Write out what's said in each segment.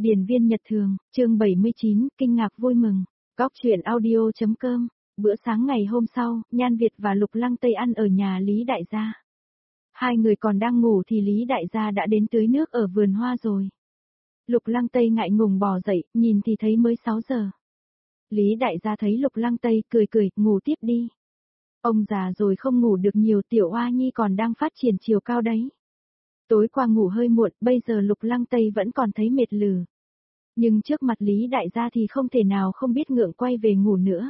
Điền viên nhật thường, chương 79, kinh ngạc vui mừng. Cóc truyện audio.com. Bữa sáng ngày hôm sau, Nhan Việt và Lục Lăng Tây ăn ở nhà Lý Đại gia. Hai người còn đang ngủ thì Lý Đại gia đã đến tưới nước ở vườn hoa rồi. Lục Lăng Tây ngại ngùng bò dậy, nhìn thì thấy mới 6 giờ. Lý Đại gia thấy Lục Lăng Tây cười cười, ngủ tiếp đi. Ông già rồi không ngủ được nhiều, tiểu oa nhi còn đang phát triển chiều cao đấy. Tối qua ngủ hơi muộn, bây giờ Lục Lăng Tây vẫn còn thấy mệt lử. Nhưng trước mặt Lý Đại gia thì không thể nào không biết ngượng quay về ngủ nữa.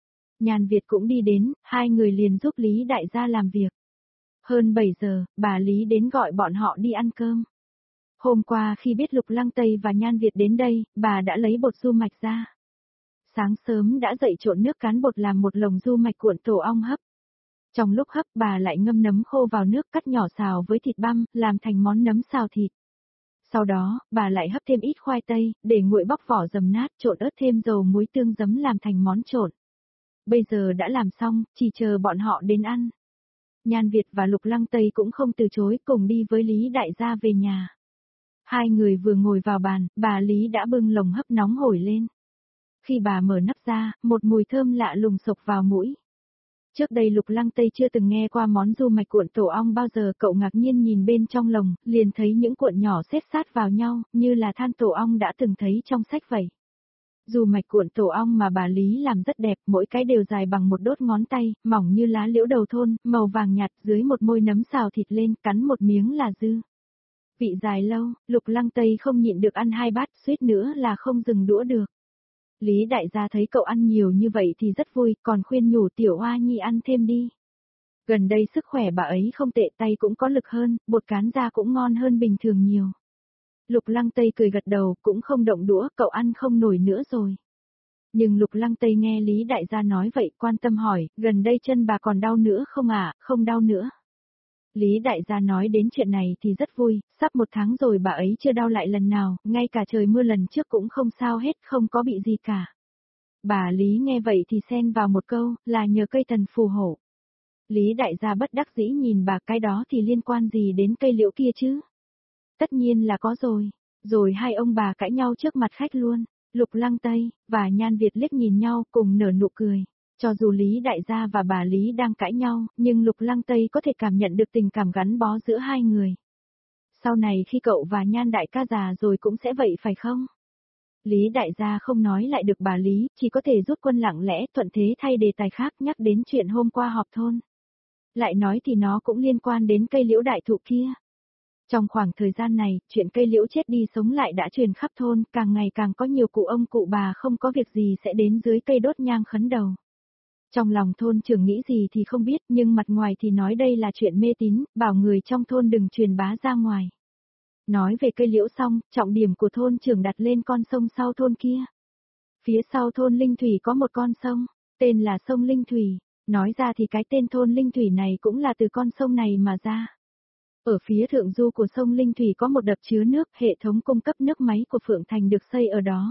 Nhan Việt cũng đi đến, hai người liền giúp Lý Đại gia làm việc. Hơn 7 giờ, bà Lý đến gọi bọn họ đi ăn cơm. Hôm qua khi biết Lục Lăng Tây và Nhan Việt đến đây, bà đã lấy bột du mạch ra. Sáng sớm đã dậy trộn nước cán bột làm một lồng du mạch cuộn tổ ong hấp. Trong lúc hấp bà lại ngâm nấm khô vào nước cắt nhỏ xào với thịt băm, làm thành món nấm xào thịt. Sau đó, bà lại hấp thêm ít khoai tây, để nguội bóc vỏ dầm nát, trộn ớt thêm dầu muối tương giấm làm thành món trộn. Bây giờ đã làm xong, chỉ chờ bọn họ đến ăn. Nhan Việt và Lục Lăng Tây cũng không từ chối, cùng đi với Lý Đại gia về nhà. Hai người vừa ngồi vào bàn, bà Lý đã bưng lồng hấp nóng hổi lên. Khi bà mở nắp ra, một mùi thơm lạ lùng xộc vào mũi. Trước đây Lục Lăng Tây chưa từng nghe qua món du mạch cuộn tổ ong bao giờ, cậu ngạc nhiên nhìn bên trong lồng, liền thấy những cuộn nhỏ xếp sát vào nhau, như là than tổ ong đã từng thấy trong sách vậy. Du mạch cuộn tổ ong mà bà Lý làm rất đẹp, mỗi cái đều dài bằng một đốt ngón tay, mỏng như lá liễu đầu thôn, màu vàng nhạt, dưới một môi nấm xào thịt lên, cắn một miếng là dư. Vị dài lâu, Lục Lăng Tây không nhịn được ăn 2 bát, suýt nữa là không dừng đũa được. Lý Đại gia thấy cậu ăn nhiều như vậy thì rất vui, còn khuyên nhủ tiểu oa nhi ăn thêm đi. Gần đây sức khỏe bà ấy không tệ, tay cũng có lực hơn, bột cán ra cũng ngon hơn bình thường nhiều. Lục Lăng Tây cười gật đầu, cũng không động đũa, cậu ăn không nổi nữa rồi. Nhưng Lục Lăng Tây nghe Lý Đại gia nói vậy, quan tâm hỏi, gần đây chân bà còn đau nữa không ạ? Không đau nữa. Lý Đại gia nói đến chuyện này thì rất vui, sắp 1 tháng rồi bà ấy chưa đau lại lần nào, ngay cả trời mưa lần trước cũng không sao hết, không có bị gì cả. Bà Lý nghe vậy thì xen vào một câu, là nhờ cây thần phù hộ. Lý Đại gia bất đắc dĩ nhìn bà, cái đó thì liên quan gì đến cây liễu kia chứ? Tất nhiên là có rồi. Rồi hai ông bà cãi nhau trước mặt khách luôn. Lục Lăng Tây và Nhan Việt liếc nhìn nhau cùng nở nụ cười. Cho dù Lý Đại gia và bà Lý đang cãi nhau, nhưng Lục Lăng Tây có thể cảm nhận được tình cảm gắn bó giữa hai người. Sau này khi cậu và Nhan đại ca già rồi cũng sẽ vậy phải không? Lý Đại gia không nói lại được bà Lý, chỉ có thể rút quân lặng lẽ, thuận thế thay đề tài khác, nhắc đến chuyện hôm qua họp thôn. Lại nói thì nó cũng liên quan đến cây liễu đại thụ kia. Trong khoảng thời gian này, chuyện cây liễu chết đi sống lại đã truyền khắp thôn, càng ngày càng có nhiều cụ ông cụ bà không có việc gì sẽ đến dưới cây đốt nhang khấn đầu. Trong lòng thôn trưởng nghĩ gì thì không biết, nhưng mặt ngoài thì nói đây là chuyện mê tín, bảo người trong thôn đừng truyền bá ra ngoài. Nói về cây liễu xong, trọng điểm của thôn trưởng đặt lên con sông sau thôn kia. Phía sau thôn Linh Thủy có một con sông, tên là sông Linh Thủy. Nói ra thì cái tên thôn Linh Thủy này cũng là từ con sông này mà ra. Ở phía thượng du của sông Linh Thủy có một đập chứa nước, hệ thống cung cấp nước máy của Phượng Thành được xây ở đó.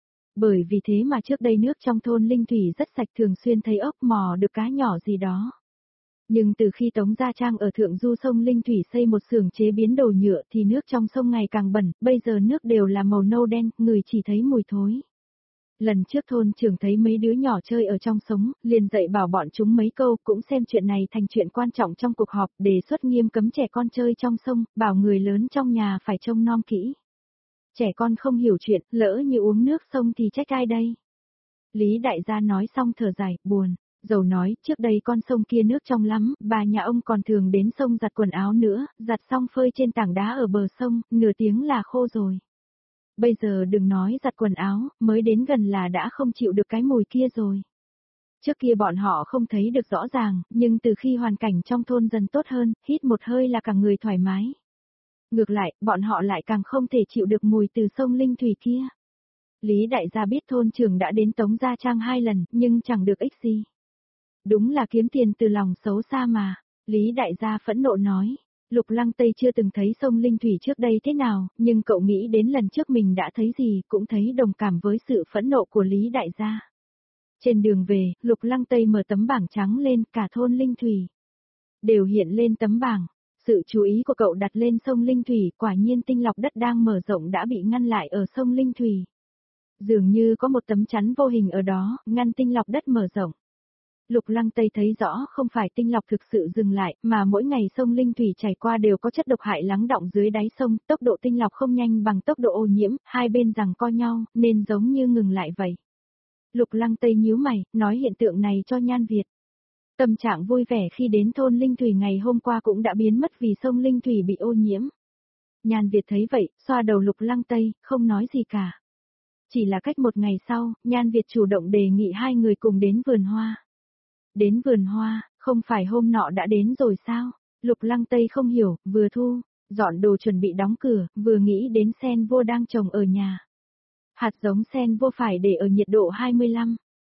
Bởi vì thế mà trước đây nước trong thôn Linh Thủy rất sạch, thường xuyên thấy ốc mò được cá nhỏ gì đó. Nhưng từ khi Tống Gia Trang ở thượng du sông Linh Thủy xây một xưởng chế biến đồ nhựa thì nước trong sông ngày càng bẩn, bây giờ nước đều là màu nâu đen, người chỉ thấy mùi thối. Lần trước thôn trưởng thấy mấy đứa nhỏ chơi ở trong sông, liền dạy bảo bọn chúng mấy câu, cũng xem chuyện này thành chuyện quan trọng trong cuộc họp, đề xuất nghiêm cấm trẻ con chơi trong sông, bảo người lớn trong nhà phải trông nom kỹ. Trẻ con không hiểu chuyện, lỡ như uống nước sông thì trách ai đây? Lý Đại gia nói xong thở dài, buồn. Dầu nói, trước đây con sông kia nước trong lắm, bà nhà ông còn thường đến sông giặt quần áo nữa, giặt xong phơi trên tảng đá ở bờ sông, nửa tiếng là khô rồi. Bây giờ đừng nói giặt quần áo, mới đến gần là đã không chịu được cái mùi kia rồi. Trước kia bọn họ không thấy được rõ ràng, nhưng từ khi hoàn cảnh trong thôn dần tốt hơn, hít một hơi là cả người thoải mái. Ngược lại, bọn họ lại càng không thể chịu được mùi từ sông Linh Thủy kia. Lý Đại gia biết thôn trưởng đã đến Tống Gia Trang 2 lần, nhưng chẳng được ích gì. Đúng là kiếm tiền từ lòng xấu xa mà. Lý Đại gia phẫn nộ nói. Lục Lăng Tây chưa từng thấy sông Linh Thủy trước đây thế nào, nhưng cậu nghĩ đến lần trước mình đã thấy gì, cũng thấy đồng cảm với sự phẫn nộ của Lý Đại gia. Trên đường về, Lục Lăng Tây mở tấm bảng trắng lên, cả thôn Linh Thủy đều hiện lên tấm bảng. Sự chú ý của cậu đặt lên sông Linh Thủy, quả nhiên tinh lọc đất đang mở rộng đã bị ngăn lại ở sông Linh Thủy. Dường như có một tấm chắn vô hình ở đó, ngăn tinh lọc đất mở rộng. Lục Lăng Tây thấy rõ không phải tinh lọc thực sự dừng lại, mà mỗi ngày sông Linh Thủy chảy qua đều có chất độc hại lắng đọng dưới đáy sông, tốc độ tinh lọc không nhanh bằng tốc độ ô nhiễm, hai bên giằng co nhau, nên giống như ngừng lại vậy. Lục Lăng Tây nhíu mày, nói hiện tượng này cho Nhan Việt. Tâm trạng vui vẻ khi đến thôn Linh Thủy ngày hôm qua cũng đã biến mất vì sông Linh Thủy bị ô nhiễm. Nhan Việt thấy vậy, xoa đầu Lục Lăng Tây, không nói gì cả. Chỉ là cách một ngày sau, Nhan Việt chủ động đề nghị hai người cùng đến vườn hoa. Đến vườn hoa, không phải hôm nọ đã đến rồi sao? Lục Lăng Tây không hiểu, vừa thu, dọn đồ chuẩn bị đóng cửa, vừa nghĩ đến sen vô đang trồng ở nhà. Hạt giống sen vô phải để ở nhiệt độ 25,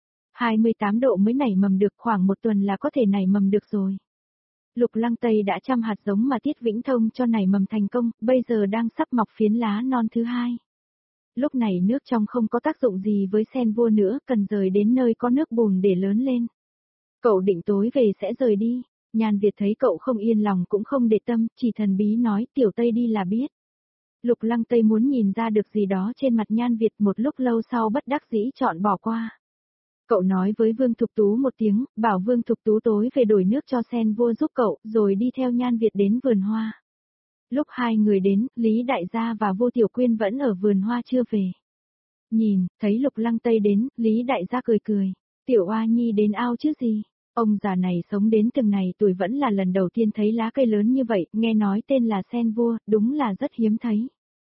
28 độ mới nảy mầm được, khoảng một tuần là có thể nảy mầm được rồi. Lục Lăng Tây đã chăm hạt giống mà Tiết Vĩnh Thông cho nảy mầm thành công, bây giờ đang sắp mọc phiến lá non thứ hai. Lúc này nước trong không có tác dụng gì với sen vua nữa, cần rời đến nơi có nước bùn để lớn lên. Cậu định tối về sẽ rời đi. Nhan Việt thấy cậu không yên lòng cũng không để tâm, chỉ thần bí nói Tiểu Tây đi là biết. Lục Lăng Tây muốn nhìn ra được gì đó trên mặt Nhan Việt, một lúc lâu sau bất đắc dĩ chọn bỏ qua. Cậu nói với Vương Thục Tú một tiếng, bảo Vương Thục Tú tối về đổi nước cho sen vua giúp cậu, rồi đi theo Nhan Việt đến vườn hoa. Lúc hai người đến, Lý Đại Gia và Vô Tiểu Quyên vẫn ở vườn hoa chưa về. Nhìn, thấy Lục Lăng Tây đến, Lý Đại Gia cười cười. Tiểu Oa Nhi đến ao chứ gì? Ông già này sống đến từng này tuổi vẫn là lần đầu tiên thấy lá cây lớn như vậy, nghe nói tên là sen vua, đúng là rất hiếm thấy.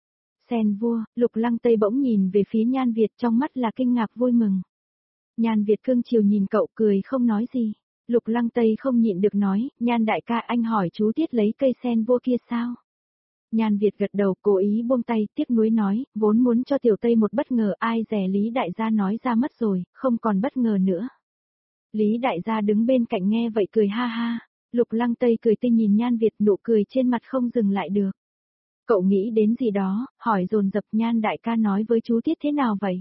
Sen vua, Lục Lăng Tây bỗng nhìn về phía Nhan Việt, trong mắt là kinh ngạc vui mừng. Nhan Việt cưng chiều nhìn cậu, cười không nói gì. Lục Lăng Tây không nhịn được nói, Nhan đại ca, anh hỏi chú Tiết lấy cây sen vua kia sao? Nhan Việt gật đầu, cố ý buông tay, tiếc nuối nói, vốn muốn cho Tiểu Tây một bất ngờ, ai dè Lý Đại Gia nói ra mất rồi, không còn bất ngờ nữa. Lý Đại Gia đứng bên cạnh nghe vậy cười ha ha. Lục Lăng Tây cười tinh nhìn Nhan Việt, nụ cười trên mặt không dừng lại được. Cậu nghĩ đến gì đó, hỏi dồn dập, Nhan đại ca nói với chú Tiết thế nào vậy?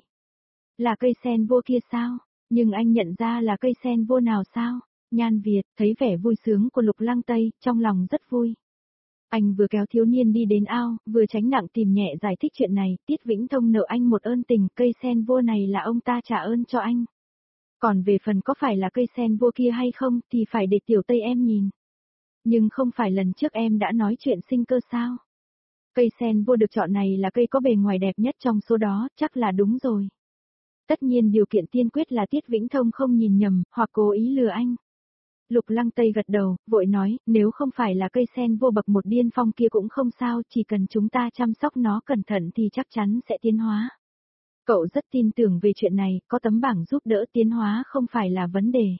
Là cây sen vua kia sao? Nhưng anh nhận ra là cây sen vua nào sao? Nhan Việt thấy vẻ vui sướng của Lục Lăng Tây, trong lòng rất vui. Anh vừa kéo thiếu niên đi đến ao, vừa tránh nặng tìm nhẹ giải thích chuyện này, Tiết Vĩnh Thông nợ anh một ơn tình, cây sen vua này là ông ta trả ơn cho anh. Còn về phần có phải là cây sen vua kia hay không thì phải để Tiểu Tây em nhìn. Nhưng không phải lần trước em đã nói chuyện sinh cơ sao? Cây sen vua được chọn này là cây có bề ngoài đẹp nhất trong số đó, chắc là đúng rồi. Tất nhiên điều kiện tiên quyết là Tiết Vĩnh Thông không nhìn nhầm, hoặc cố ý lừa anh. Lục Lăng Tây gật đầu, vội nói, nếu không phải là cây sen vua bậc một điên phong kia cũng không sao, chỉ cần chúng ta chăm sóc nó cẩn thận thì chắc chắn sẽ tiến hóa. Cậu rất tin tưởng về chuyện này, có tấm bảng giúp đỡ tiến hóa không phải là vấn đề.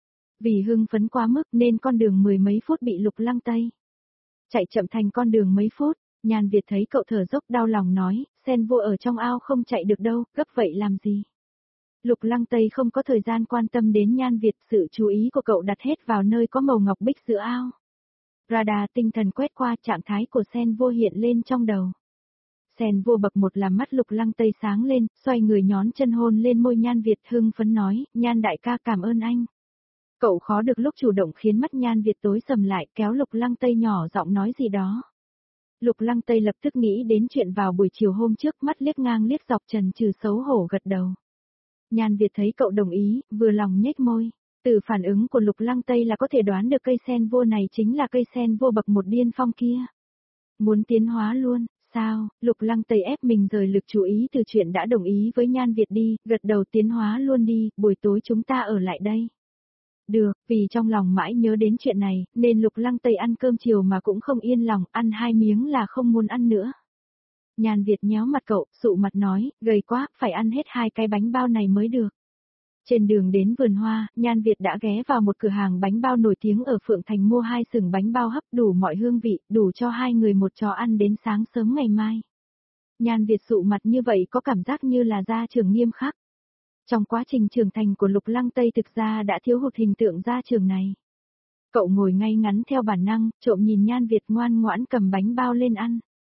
Vì hưng phấn quá mức nên con đường mười mấy phút bị Lục Lăng Tây chạy chậm thành con đường mấy phút. Nhan Việt thấy cậu thở dốc đau lòng nói, sen vua ở trong ao không chạy được đâu, gấp vậy làm gì? Lục Lăng Tây không có thời gian quan tâm đến Nhan Việt, sự chú ý của cậu đặt hết vào nơi có màu ngọc bích giữa ao. Radar tinh thần quét qua, trạng thái của sen vua hiện lên trong đầu. Sen vua bậc một làm mắt Lục Lăng Tây sáng lên, xoay người nhón chân hôn lên môi Nhan Việt, hưng phấn nói, Nhan đại ca cảm ơn anh. Cậu khó được lúc chủ động khiến mắt Nhan Việt tối sầm lại, kéo Lục Lăng Tây nhỏ giọng nói gì đó. Lục Lăng Tây lập tức nghĩ đến chuyện vào buổi chiều hôm trước, mắt liếc ngang liếc dọc trần trừ xấu hổ gật đầu. Nhan Việt thấy cậu đồng ý, vừa lòng nhếch môi. Từ phản ứng của Lục Lăng Tây là có thể đoán được cây sen vua này chính là cây sen vua bậc một điên phong kia. Muốn tiến hóa luôn, sao? Lục Lăng Tây ép mình rời lực chú ý từ chuyện đã đồng ý với Nhan Việt đi, gật đầu tiến hóa luôn đi, buổi tối chúng ta ở lại đây. Được, vì trong lòng mãi nhớ đến chuyện này, nên Lục Lăng Tây ăn cơm chiều mà cũng không yên lòng, ăn 2 miếng là không muốn ăn nữa. Nhan Việt nhéo mặt cậu, sụ mặt nói, gầy quá, phải ăn hết 2 cái bánh bao này mới được. Trên đường đến vườn hoa, Nhan Việt đã ghé vào một cửa hàng bánh bao nổi tiếng ở Phượng Thành mua 2 sừng bánh bao hấp đủ mọi hương vị, đủ cho 2 người một chó ăn đến sáng sớm ngày mai. Nhan Việt sụ mặt như vậy có cảm giác như là gia trưởng nghiêm khắc. Trong quá trình trưởng thành của Lục Lăng Tây thực ra đã thiếu hụt hình tượng gia trưởng này. Cậu ngồi ngay ngắn theo bản năng, trộm nhìn Nhan Việt ngoan ngoãn cầm bánh bao lên ăn.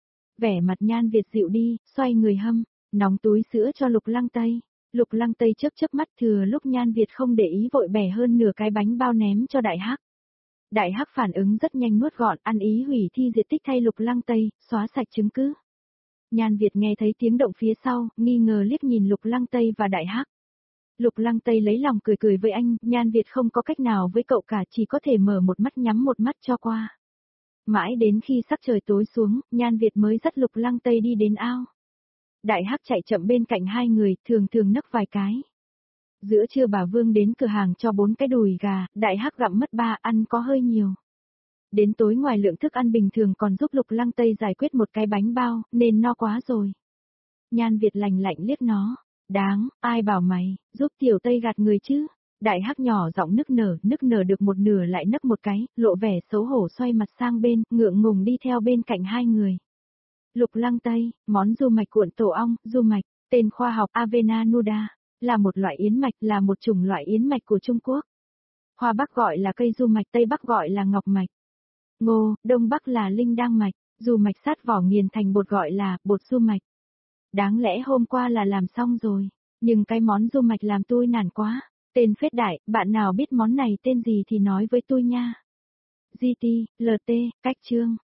Vẻ mặt Nhan Việt dịu đi, xoay người hâm, nóng túi sữa cho Lục Lăng Tây. Lục Lăng Tây chớp chớp mắt, thừa lúc Nhan Việt không để ý vội bẻ hơn nửa cái bánh bao ném cho Đại Hắc. Đại Hắc phản ứng rất nhanh nuốt gọn, ăn ý hủy thi diệt tích thay Lục Lăng Tây, xóa sạch chứng cứ. Nhan Việt nghe thấy tiếng động phía sau, nghi ngờ liếc nhìn Lục Lăng Tây và Đại Hắc. Lục Lăng Tây lấy lòng cười cười với anh, Nhan Việt không có cách nào với cậu cả, chỉ có thể mở một mắt nhắm một mắt cho qua. Mãi đến khi sắc trời tối xuống, Nhan Việt mới dắt Lục Lăng Tây đi đến ao. Đại Hắc chạy chậm bên cạnh hai người, thường thường nấc vài cái. Giữa trưa bà Vương đến cửa hàng cho 4 cái đùi gà, Đại Hắc gặm mất 3, ăn có hơi nhiều. Đến tối ngoài lượng thức ăn bình thường còn giúp Lục Lăng Tây giải quyết một cái bánh bao, nên no quá rồi. Nhan Việt lạnh lạnh liếc nó. Đáng, ai bảo mày, giúp tiểu Tây gạt người chứ? Đại Hắc nhỏ giọng nức nở được một nửa lại nấc một cái, lộ vẻ xấu hổ xoay mặt sang bên, ngượng ngùng đi theo bên cạnh hai người. Lục Lăng Tây, món du mạch cuộn tổ ong, du mạch, tên khoa học Avena nuda, là một loại yến mạch, là một chủng loại yến mạch của Trung Quốc. Hoa Bắc gọi là cây du mạch, Tây Bắc gọi là ngọc mạch. Ngô, Đông Bắc là linh đăng mạch, du mạch sát vỏ nghiền thành bột gọi là bột du mạch. Đáng lẽ hôm qua là làm xong rồi, nhưng cái món du mạch làm tôi nản quá. Tên phết đại, bạn nào biết món này tên gì thì nói với tôi nha. GT, LT, cách chương.